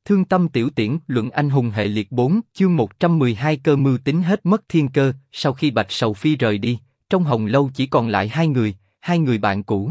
Thương tâm tiểu tiễn, luận anh hùng hệ liệt 4, chương 112 cơ mưu tính hết mất thiên cơ. Sau khi Bạch Sầu Phi rời đi, trong Hồng Lâu chỉ còn lại hai người bạn cũ.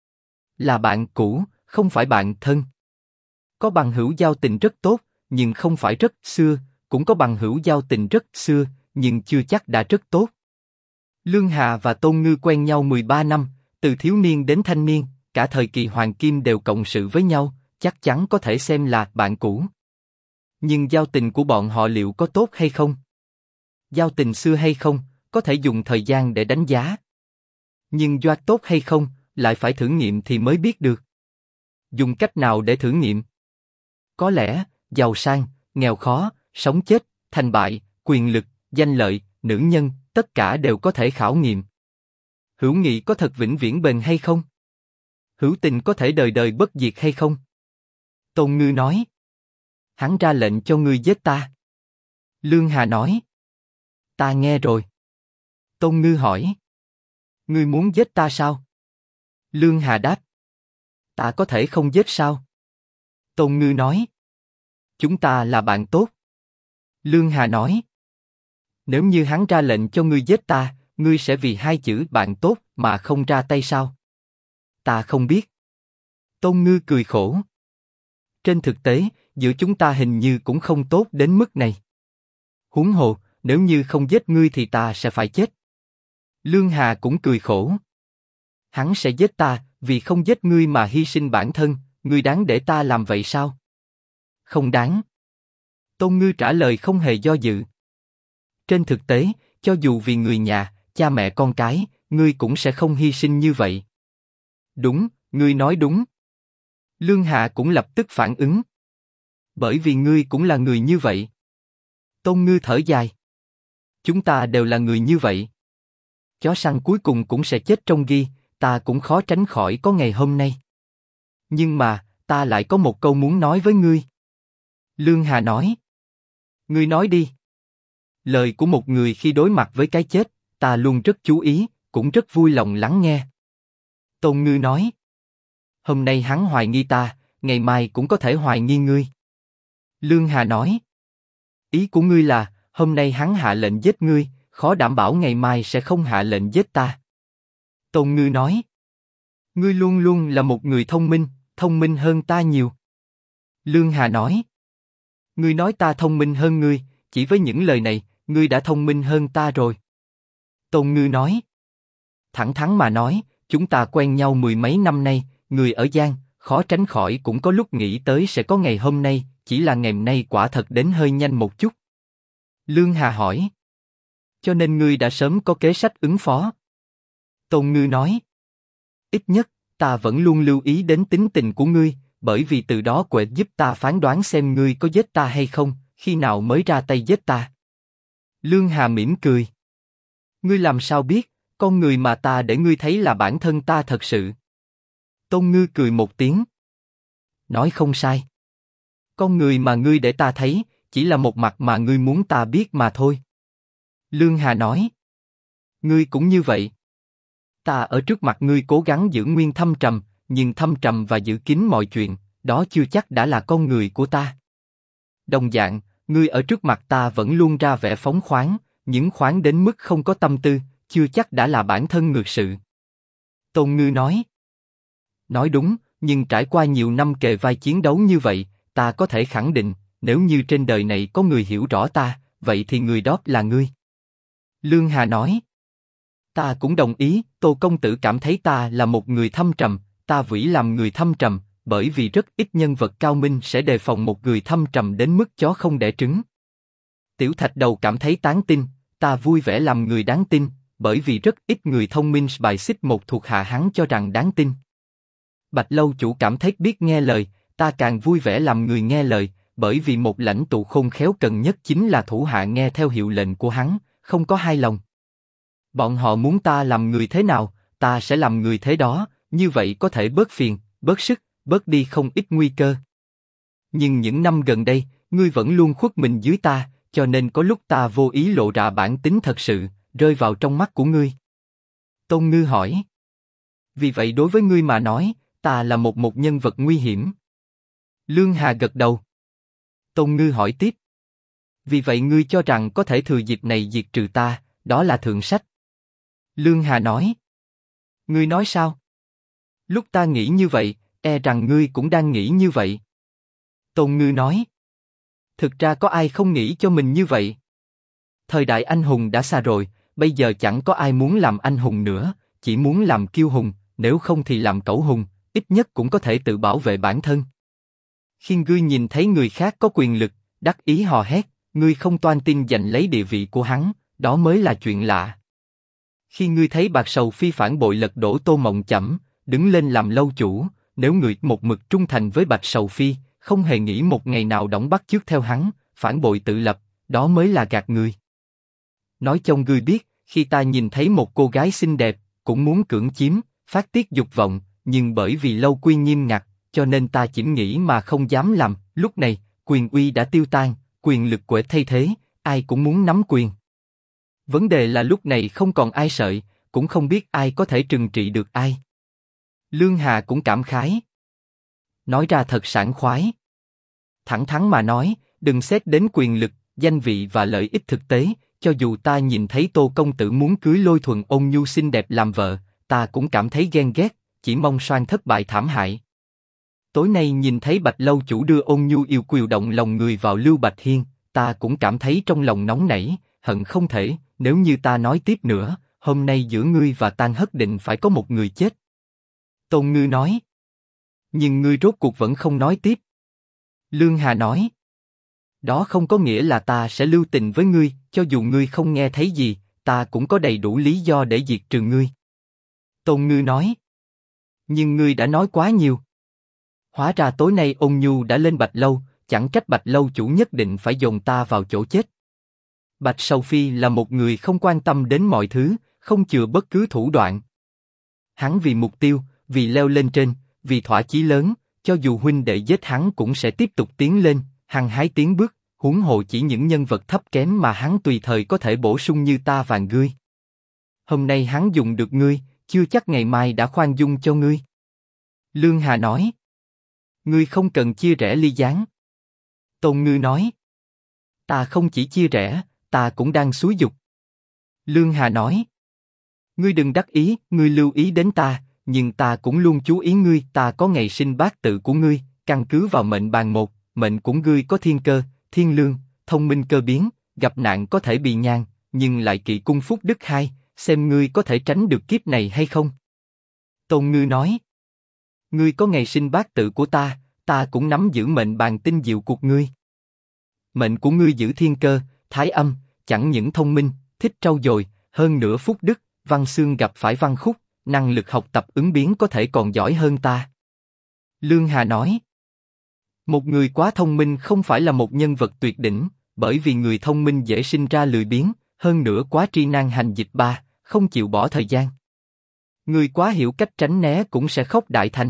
Là bạn cũ, không phải bạn thân. Có bằng hữu giao tình rất tốt, nhưng không phải rất xưa, cũng có bằng hữu giao tình rất xưa, nhưng chưa chắc đã rất tốt. Lương Hà và Tôn Ngư quen nhau 13 năm, từ thiếu niên đến thanh niên, cả thời kỳ hoàng kim đều cộng sự với nhau, chắc chắn có thể xem là bạn cũ. Nhưng giao tình của bọn họ liệu có tốt hay không? Giao tình xưa hay không, có thể dùng thời gian để đánh giá. Nhưng doa tốt hay không, lại phải thử nghiệm thì mới biết được. Dùng cách nào để thử nghiệm? Có lẽ, giàu sang, nghèo khó, sống chết, thành bại, quyền lực, danh lợi, nữ nhân, tất cả đều có thể khảo nghiệm. Hữu nghị có thật vĩnh viễn bền hay không? Hữu tình có thể đời đời bất diệt hay không? Tôn Ngư nói. Hắn ra lệnh cho ngươi giết ta. Lương Hà nói. Ta nghe rồi. Tôn Ngư hỏi. Ngươi muốn giết ta sao? Lương Hà đáp. Ta có thể không giết sao? Tôn Ngư nói. Chúng ta là bạn tốt. Lương Hà nói. Nếu như hắn ra lệnh cho ngươi giết ta, ngươi sẽ vì hai chữ bạn tốt mà không ra tay sao? Ta không biết. Tôn Ngư cười khổ. Trên thực tế, giữa chúng ta hình như cũng không tốt đến mức này. Huống hồ, nếu như không giết ngươi thì ta sẽ phải chết. Lương Hà cũng cười khổ. Hắn sẽ giết ta, vì không giết ngươi mà hy sinh bản thân, ngươi đáng để ta làm vậy sao? Không đáng. Tôn Ngư trả lời không hề do dự. Trên thực tế, cho dù vì người nhà, cha mẹ con cái, ngươi cũng sẽ không hy sinh như vậy. Đúng, ngươi nói đúng. Lương Hà cũng lập tức phản ứng. Bởi vì ngươi cũng là người như vậy. Tôn Ngư thở dài. Chúng ta đều là người như vậy. Chó săn cuối cùng cũng sẽ chết trong ghi, ta cũng khó tránh khỏi có ngày hôm nay. Nhưng mà, ta lại có một câu muốn nói với ngươi. Lương Hà nói. Ngươi nói đi. Lời của một người khi đối mặt với cái chết, ta luôn rất chú ý, cũng rất vui lòng lắng nghe. Tôn Ngư nói. Hôm nay hắn hoài nghi ta, ngày mai cũng có thể hoài nghi ngươi. Lương Hà nói. Ý của ngươi là, hôm nay hắn hạ lệnh giết ngươi, khó đảm bảo ngày mai sẽ không hạ lệnh giết ta. Tôn Ngư nói. Ngươi luôn luôn là một người thông minh hơn ta nhiều. Lương Hà nói. Ngươi nói ta thông minh hơn ngươi, chỉ với những lời này, ngươi đã thông minh hơn ta rồi. Tôn Ngư nói. Thẳng thắn mà nói, chúng ta quen nhau mười mấy năm nay, người ở gian, khó tránh khỏi cũng có lúc nghĩ tới sẽ có ngày hôm nay, chỉ là ngày nay quả thật đến hơi nhanh một chút. Lương Hà hỏi. Cho nên ngươi đã sớm có kế sách ứng phó. Tôn Ngư nói. Ít nhất, ta vẫn luôn lưu ý đến tính tình của ngươi, bởi vì từ đó quệ giúp ta phán đoán xem ngươi có giết ta hay không, khi nào mới ra tay giết ta. Lương Hà mỉm cười. Ngươi làm sao biết, con người mà ta để ngươi thấy là bản thân ta thật sự? Tôn Ngư cười một tiếng. Nói không sai. Con người mà ngươi để ta thấy, chỉ là một mặt mà ngươi muốn ta biết mà thôi. Lương Hà nói. Ngươi cũng như vậy. Ta ở trước mặt ngươi cố gắng giữ nguyên thâm trầm, nhưng thâm trầm và giữ kín mọi chuyện, đó chưa chắc đã là con người của ta. Đồng dạng, ngươi ở trước mặt ta vẫn luôn ra vẻ phóng khoáng, những khoáng đến mức không có tâm tư, chưa chắc đã là bản thân ngược sự. Tôn Ngư nói. Nói đúng, nhưng trải qua nhiều năm kề vai chiến đấu như vậy, ta có thể khẳng định, nếu như trên đời này có người hiểu rõ ta, vậy thì người đó là ngươi. Lương Hà nói. Ta cũng đồng ý, Tô công tử cảm thấy ta là một người thâm trầm, ta vĩ làm người thâm trầm, bởi vì rất ít nhân vật cao minh sẽ đề phòng một người thâm trầm đến mức chó không đẻ trứng. Tiểu Thạch Đầu cảm thấy tán tin, ta vui vẻ làm người đáng tin, bởi vì rất ít người thông minh bài xích một thuộc hạ hắn cho rằng đáng tin. Bạch Lâu Chủ cảm thấy biết nghe lời, ta càng vui vẻ làm người nghe lời, bởi vì một lãnh tụ khôn khéo cần nhất chính là thủ hạ nghe theo hiệu lệnh của hắn, không có hai lòng. Bọn họ muốn ta làm người thế nào, ta sẽ làm người thế đó, như vậy có thể bớt phiền, bớt sức, bớt đi không ít nguy cơ. Nhưng những năm gần đây, ngươi vẫn luôn khuất mình dưới ta, cho nên có lúc ta vô ý lộ ra bản tính thật sự, rơi vào trong mắt của ngươi. Tôn Ngư hỏi. Vì vậy đối với ngươi mà nói, ta là một nhân vật nguy hiểm. Lương Hà gật đầu. Tôn Ngư hỏi tiếp. Vì vậy ngươi cho rằng có thể thừa dịp này diệt trừ ta, đó là thượng sách. Lương Hà nói. Ngươi nói sao? Lúc ta nghĩ như vậy, e rằng ngươi cũng đang nghĩ như vậy. Tôn Ngư nói. Thực ra có ai không nghĩ cho mình như vậy? Thời đại anh hùng đã xa rồi, bây giờ chẳng có ai muốn làm anh hùng nữa, chỉ muốn làm kiêu hùng, nếu không thì làm cẩu hùng, ít nhất cũng có thể tự bảo vệ bản thân. Khi ngươi nhìn thấy người khác có quyền lực, đắc ý hò hét, ngươi không toan tin giành lấy địa vị của hắn, đó mới là chuyện lạ. Khi ngươi thấy Bạc Sầu Phi phản bội lật đổ Tô Mộng Chẩm, đứng lên làm lâu chủ, nếu ngươi một mực trung thành với Bạch Sầu Phi, không hề nghĩ một ngày nào đóng bắt chước theo hắn, phản bội tự lập, đó mới là gạt ngươi. Nói cho ngươi biết, khi ta nhìn thấy một cô gái xinh đẹp, cũng muốn cưỡng chiếm, phát tiết dục vọng, nhưng bởi vì lâu quy nghiêm ngặt, cho nên ta chỉ nghĩ mà không dám làm. Lúc này, quyền uy đã tiêu tan, quyền lực quệ thay thế, ai cũng muốn nắm quyền. Vấn đề là lúc này không còn ai sợi, cũng không biết ai có thể trừng trị được ai. Lương Hà cũng cảm khái. Nói ra thật sảng khoái. Thẳng thắn mà nói, đừng xét đến quyền lực, danh vị và lợi ích thực tế, cho dù ta nhìn thấy Tô công tử muốn cưới Lôi Thuần ôn nhu xinh đẹp làm vợ, ta cũng cảm thấy ghen ghét, chỉ mong Soan thất bại thảm hại. Tối nay nhìn thấy Bạch lâu chủ đưa ôn nhu yêu kiều động lòng người vào Lưu Bạch Hiên, ta cũng cảm thấy trong lòng nóng nảy, hận không thể, nếu như ta nói tiếp nữa, hôm nay giữa ngươi và Tang Hất định phải có một người chết. Tôn Ngư nói. Nhưng ngươi rốt cuộc vẫn không nói tiếp. Lương Hà nói. Đó không có nghĩa là ta sẽ lưu tình với ngươi, cho dù ngươi không nghe thấy gì, ta cũng có đầy đủ lý do để diệt trừ ngươi. Tôn Ngư nói. Nhưng ngươi đã nói quá nhiều. Hóa ra tối nay ôn nhu đã lên Bạch lâu, chẳng trách Bạch lâu chủ nhất định phải dồn ta vào chỗ chết. Bạch Sầu Phi là một người không quan tâm đến mọi thứ, không chừa bất cứ thủ đoạn. Hắn vì mục tiêu, vì leo lên trên, vì thỏa chí lớn, cho dù huynh đệ giết hắn cũng sẽ tiếp tục tiến lên, hăng hái tiến bước. Huống hồ chỉ những nhân vật thấp kém mà hắn tùy thời có thể bổ sung như ta và ngươi. Hôm nay hắn dùng được ngươi, chưa chắc ngày mai đã khoan dung cho ngươi. Lương Hà nói. Ngươi không cần chia rẽ ly gián. Tôn Ngư nói. Ta không chỉ chia rẽ, ta cũng đang xúi giục. Lương Hà nói. Ngươi đừng đắc ý, ngươi lưu ý đến ta, nhưng ta cũng luôn chú ý ngươi. Ta có ngày sinh bát tự của ngươi, căn cứ vào mệnh bàn một, mệnh của ngươi có thiên cơ, thiên lương, thông minh cơ biến, gặp nạn có thể bị nhàn, nhưng lại kỵ cung phúc đức hai, xem ngươi có thể tránh được kiếp này hay không. Tôn Ngư nói. Ngươi có ngày sinh bát tự của ta, ta cũng nắm giữ mệnh bàn tinh diệu của ngươi. Mệnh của ngươi giữ thiên cơ, thái âm, chẳng những thông minh, thích trau dồi, hơn nữa phúc đức, văn xương gặp phải văn khúc, năng lực học tập ứng biến có thể còn giỏi hơn ta. Lương Hà nói. Một người quá thông minh không phải là một nhân vật tuyệt đỉnh, bởi vì người thông minh dễ sinh ra lười biếng, hơn nữa quá tri năng hành dịch ba, không chịu bỏ thời gian. Người quá hiểu cách tránh né cũng sẽ khóc đại thành.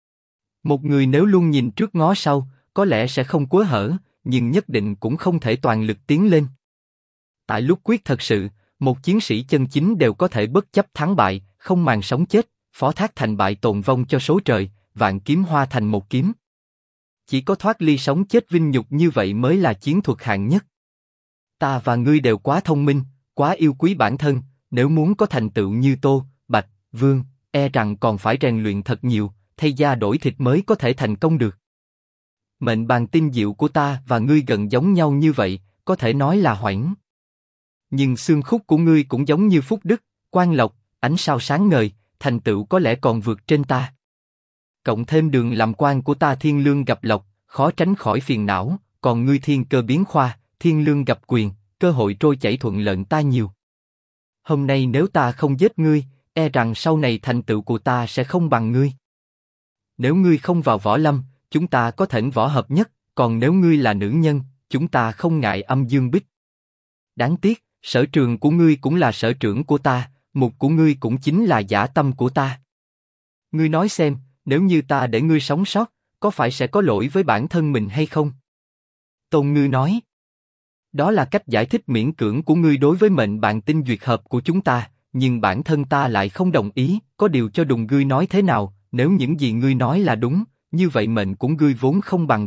Một người nếu luôn nhìn trước ngó sau, có lẽ sẽ không quớ hở, nhưng nhất định cũng không thể toàn lực tiến lên. Tại lúc quyết thật sự, một chiến sĩ chân chính đều có thể bất chấp thắng bại, không màng sống chết, phó thác thành bại tồn vong cho số trời, vạn kiếm hoa thành một kiếm. Chỉ có thoát ly sống chết vinh nhục như vậy mới là chiến thuật hạng nhất. Ta và ngươi đều quá thông minh, quá yêu quý bản thân, nếu muốn có thành tựu như Tô, Bạch, Vương, e rằng còn phải rèn luyện thật nhiều, thay da đổi thịt mới có thể thành công được. Mệnh bàn tinh diệu của ta và ngươi gần giống nhau như vậy, có thể nói là hoãn. Nhưng xương khúc của ngươi cũng giống như phúc đức, quang lộc, ánh sao sáng ngời, thành tựu có lẽ còn vượt trên ta. Cộng thêm đường làm quan của ta thiên lương gặp lộc, khó tránh khỏi phiền não, còn ngươi thiên cơ biến khoa, thiên lương gặp quyền, cơ hội trôi chảy thuận lợi ta nhiều. Hôm nay nếu ta không giết ngươi, e rằng sau này thành tựu của ta sẽ không bằng ngươi. Nếu ngươi không vào võ lâm, chúng ta có thỉnh võ hợp nhất, còn nếu ngươi là nữ nhân, chúng ta không ngại âm dương bích. Đáng tiếc, sở trường của ngươi cũng là sở trường của ta, mục của ngươi cũng chính là dã tâm của ta. Ngươi nói xem, nếu như ta để ngươi sống sót, có phải sẽ có lỗi với bản thân mình hay không? Tôn Ngư nói. Đó là cách giải thích miễn cưỡng của ngươi đối với mệnh bạn tinh duyệt hợp của chúng ta, nhưng bản thân ta lại không đồng ý. Có điều cho đùng ngươi nói thế nào, nếu những gì ngươi nói là đúng, như vậy mệnh của ngươi vốn không bằng ta,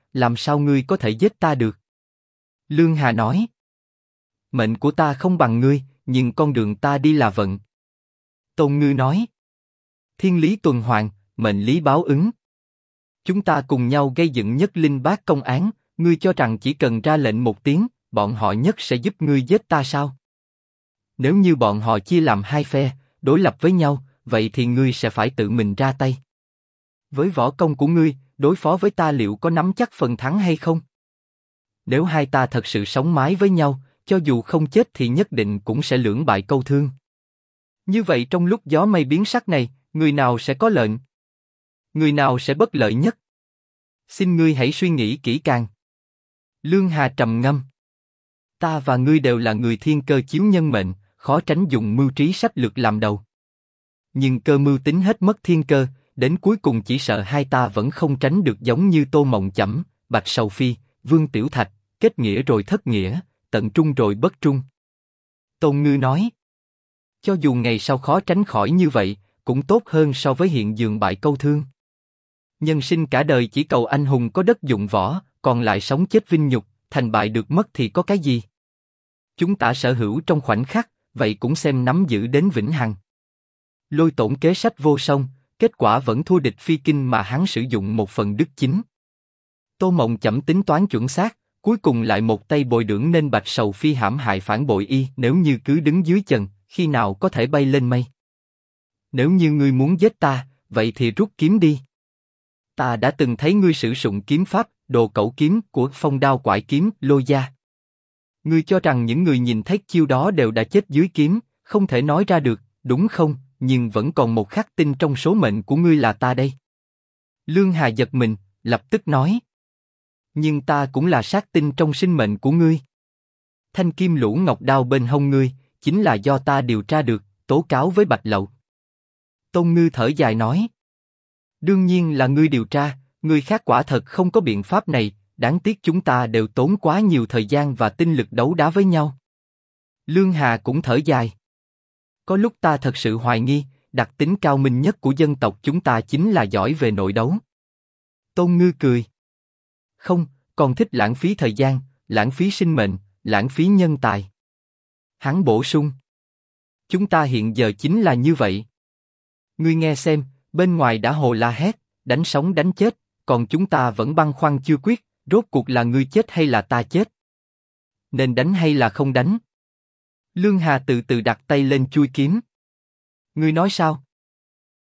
làm sao ngươi có thể giết ta được? Lương Hà nói. Mệnh của ta không bằng ngươi, nhưng con đường ta đi là vận. Tôn Ngư nói. Thiên lý tuần hoàn, mệnh lý báo ứng. Chúng ta cùng nhau gây dựng Nhất Linh Bát công án, ngươi cho rằng chỉ cần ra lệnh một tiếng, bọn họ nhất sẽ giúp ngươi giết ta sao? Nếu như bọn họ chia làm hai phe, đối lập với nhau, vậy thì ngươi sẽ phải tự mình ra tay. Với võ công của ngươi, đối phó với ta liệu có nắm chắc phần thắng hay không? Nếu hai ta thật sự sống mái với nhau, cho dù không chết thì nhất định cũng sẽ lưỡng bại câu thương. Như vậy trong lúc gió mây biến sắc này, người nào sẽ có lợi? Người nào sẽ bất lợi nhất? Xin ngươi hãy suy nghĩ kỹ càng. Lương Hà trầm ngâm. Ta và ngươi đều là người thiên cơ chiếu nhân mệnh, khó tránh dùng mưu trí sách lược làm đầu. Nhưng cơ mưu tính hết mất thiên cơ, đến cuối cùng chỉ sợ hai ta vẫn không tránh được giống như Tô Mộng Chẩm, Bạch Sầu Phi, Vương Tiểu Thạch, kết nghĩa rồi thất nghĩa, tận trung rồi bất trung. Tôn Ngư nói. Cho dù ngày sau khó tránh khỏi như vậy, cũng tốt hơn so với hiện dường bại câu thương. Nhân sinh cả đời chỉ cầu anh hùng có đất dụng võ, còn lại sống chết vinh nhục, thành bại được mất thì có cái gì? Chúng ta sở hữu trong khoảnh khắc, vậy cũng xem nắm giữ đến vĩnh hằng. Lôi Tổn kế sách vô song, kết quả vẫn thua địch phi kinh mà hắn sử dụng một phần đức chính. Tô Mộng Chẩm tính toán chuẩn xác, cuối cùng lại một tay bồi dưỡng nên Bạch Sầu Phi hãm hại phản bội y. Nếu như cứ đứng dưới chân, khi nào có thể bay lên mây? Nếu như ngươi muốn giết ta, vậy thì rút kiếm đi. Ta đã từng thấy ngươi sử dụng kiếm pháp, Đồ Cẩu kiếm của Phong Đao Quải kiếm, Lôi Gia. Ngươi cho rằng những người nhìn thấy chiêu đó đều đã chết dưới kiếm, không thể nói ra được, đúng không? Nhưng vẫn còn một khắc tinh trong số mệnh của ngươi là ta đây. Lương Hà giật mình, lập tức nói. Nhưng ta cũng là sát tinh trong sinh mệnh của ngươi. Thanh kim lũ ngọc đao bên hông ngươi, chính là do ta điều tra được, tố cáo với Bạch Lậu. Tôn Ngư thở dài nói. Đương nhiên là ngươi điều tra, người khác quả thật không có biện pháp này, đáng tiếc chúng ta đều tốn quá nhiều thời gian và tinh lực đấu đá với nhau. Lương Hà cũng thở dài. Có lúc ta thật sự hoài nghi, đặc tính cao minh nhất của dân tộc chúng ta chính là giỏi về nội đấu. Tôn Ngư cười. Không, còn thích lãng phí thời gian, lãng phí sinh mệnh, lãng phí nhân tài. Hắn bổ sung. Chúng ta hiện giờ chính là như vậy. Ngươi nghe xem, bên ngoài đã hồ la hét, đánh sống đánh chết, còn chúng ta vẫn băn khoăn chưa quyết, rốt cuộc là ngươi chết hay là ta chết? Nên đánh hay là không đánh? Lương Hà từ từ đặt tay lên chuôi kiếm. Ngươi nói sao?